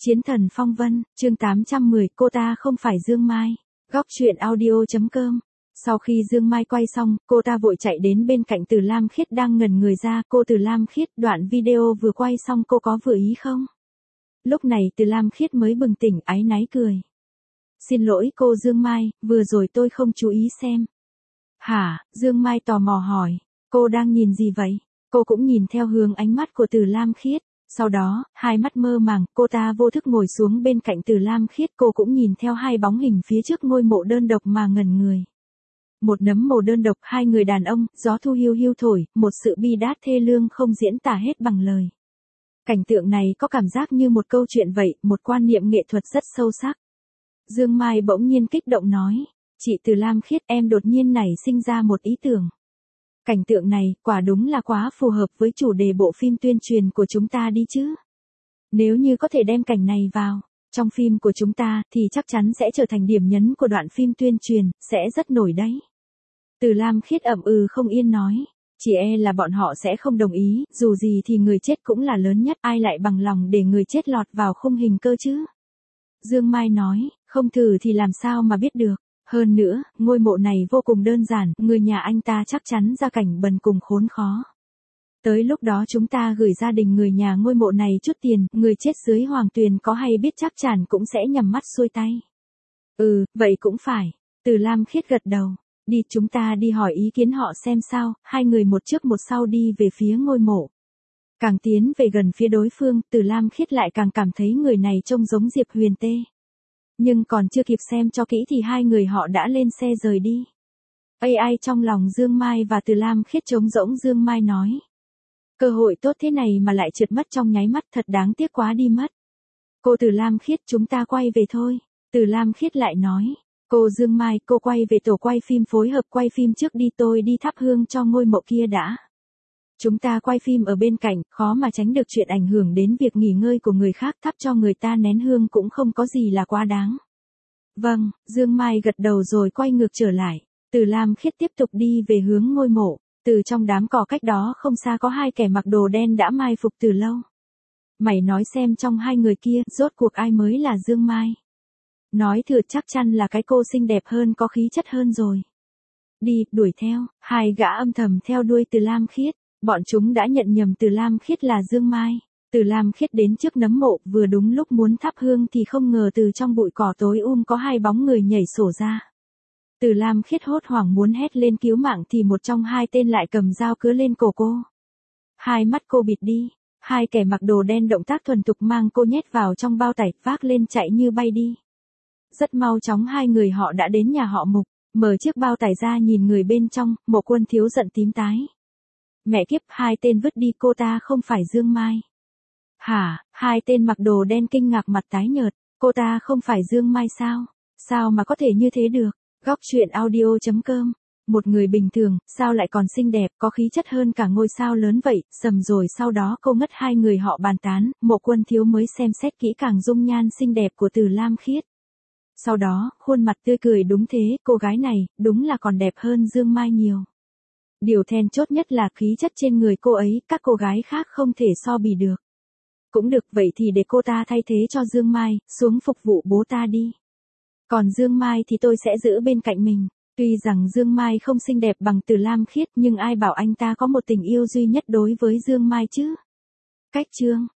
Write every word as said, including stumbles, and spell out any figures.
Chiến thần phong vân, chương tám trăm mười, cô ta không phải Dương Mai. Góc truyện audio.com. Sau khi Dương Mai quay xong, cô ta vội chạy đến bên cạnh Từ Lam Khiết đang ngẩn người ra. Cô Từ Lam Khiết, đoạn video vừa quay xong cô có vừa ý không? Lúc này Từ Lam Khiết mới bừng tỉnh, áy náy cười. Xin lỗi cô Dương Mai, vừa rồi tôi không chú ý xem. Hả? Dương Mai tò mò hỏi. Cô đang nhìn gì vậy? Cô cũng nhìn theo hướng ánh mắt của Từ Lam Khiết. Sau đó, hai mắt mơ màng, cô ta vô thức ngồi xuống bên cạnh Từ Lam Khiết. Cô cũng nhìn theo hai bóng hình phía trước ngôi mộ đơn độc mà ngẩn người. Một nấm mồ đơn độc, hai người đàn ông, gió thu hiu hiu thổi, một sự bi đát thê lương không diễn tả hết bằng lời. Cảnh tượng này có cảm giác như một câu chuyện vậy, một quan niệm nghệ thuật rất sâu sắc. Dương Mai bỗng nhiên kích động nói, chị Từ Lam Khiết, em đột nhiên nảy sinh ra một ý tưởng. Cảnh tượng này, quả đúng là quá phù hợp với chủ đề bộ phim tuyên truyền của chúng ta đi chứ. Nếu như có thể đem cảnh này vào trong phim của chúng ta, thì chắc chắn sẽ trở thành điểm nhấn của đoạn phim tuyên truyền, sẽ rất nổi đấy. Từ Lam Khiết ậm ừ không yên nói, chỉ e là bọn họ sẽ không đồng ý, dù gì thì người chết cũng là lớn nhất, ai lại bằng lòng để người chết lọt vào khung hình cơ chứ. Dương Mai nói, không thử thì làm sao mà biết được. Hơn nữa, ngôi mộ này vô cùng đơn giản, người nhà anh ta chắc chắn ra cảnh bần cùng khốn khó. Tới lúc đó chúng ta gửi gia đình người nhà ngôi mộ này chút tiền, người chết dưới hoàng tuyền có hay biết chắc chắn cũng sẽ nhắm mắt xuôi tay. Ừ, vậy cũng phải. Từ Lam Khiết gật đầu. Đi, chúng ta đi hỏi ý kiến họ xem sao. Hai người một trước một sau đi về phía ngôi mộ. Càng tiến về gần phía đối phương, Từ Lam Khiết lại càng cảm thấy người này trông giống Diệp Huyền Tê. Nhưng còn chưa kịp xem cho kỹ thì hai người họ đã lên xe rời đi. a i trong lòng Dương Mai và Từ Lam Khiết trống rỗng. Dương Mai nói. Cơ hội tốt thế này mà lại trượt mất trong nháy mắt, thật đáng tiếc quá đi mất. Cô Từ Lam Khiết, chúng ta quay về thôi. Từ Lam Khiết lại nói. Cô Dương Mai, cô quay về tổ quay phim phối hợp quay phim trước đi, tôi đi thắp hương cho ngôi mộ kia đã. Chúng ta quay phim ở bên cạnh, khó mà tránh được chuyện ảnh hưởng đến việc nghỉ ngơi của người khác, thắp cho người ta nén hương cũng không có gì là quá đáng. Vâng, Dương Mai gật đầu rồi quay ngược trở lại. Từ Lam Khiết tiếp tục đi về hướng ngôi mộ. Từ trong đám cỏ cách đó không xa có hai kẻ mặc đồ đen đã mai phục từ lâu. Mày nói xem trong hai người kia, rốt cuộc ai mới là Dương Mai? Nói thừa chắc chắn là cái cô xinh đẹp hơn, có khí chất hơn rồi. Đi, đuổi theo, hai gã âm thầm theo đuôi Từ Lam Khiết. Bọn chúng đã nhận nhầm Từ Lam Khiết là Dương Mai. Từ Lam Khiết đến trước nấm mộ, vừa đúng lúc muốn thắp hương thì không ngờ từ trong bụi cỏ tối um có hai bóng người nhảy sổ ra. Từ Lam Khiết hốt hoảng muốn hét lên cứu mạng thì một trong hai tên lại cầm dao cứa lên cổ cô. Hai mắt cô bịt đi, hai kẻ mặc đồ đen động tác thuần thục mang cô nhét vào trong bao tải, vác lên chạy như bay đi. Rất mau chóng hai người họ đã đến nhà họ Mục, mở chiếc bao tải ra nhìn người bên trong, Mộ Quân Thiếu giận tím tái. Mẹ kiếp, hai tên vứt đi, cô ta không phải Dương Mai. Hả? Hai tên mặc đồ đen kinh ngạc mặt tái nhợt, cô ta không phải Dương Mai sao? Sao mà có thể như thế được? Góc truyện audio.com. Một người bình thường, sao lại còn xinh đẹp, có khí chất hơn cả ngôi sao lớn vậy, sầm rồi. Sau đó cô ngất, hai người họ bàn tán, Mộ Quân Thiếu mới xem xét kỹ càng dung nhan xinh đẹp của Từ Lam Khiết. Sau đó, khuôn mặt tươi cười, đúng thế, cô gái này, đúng là còn đẹp hơn Dương Mai nhiều. Điều then chốt nhất là khí chất trên người cô ấy, các cô gái khác không thể so bì được. Cũng được, vậy thì để cô ta thay thế cho Dương Mai, xuống phục vụ bố ta đi. Còn Dương Mai thì tôi sẽ giữ bên cạnh mình. Tuy rằng Dương Mai không xinh đẹp bằng Từ Lam Khiết, nhưng ai bảo anh ta có một tình yêu duy nhất đối với Dương Mai chứ. Cách chương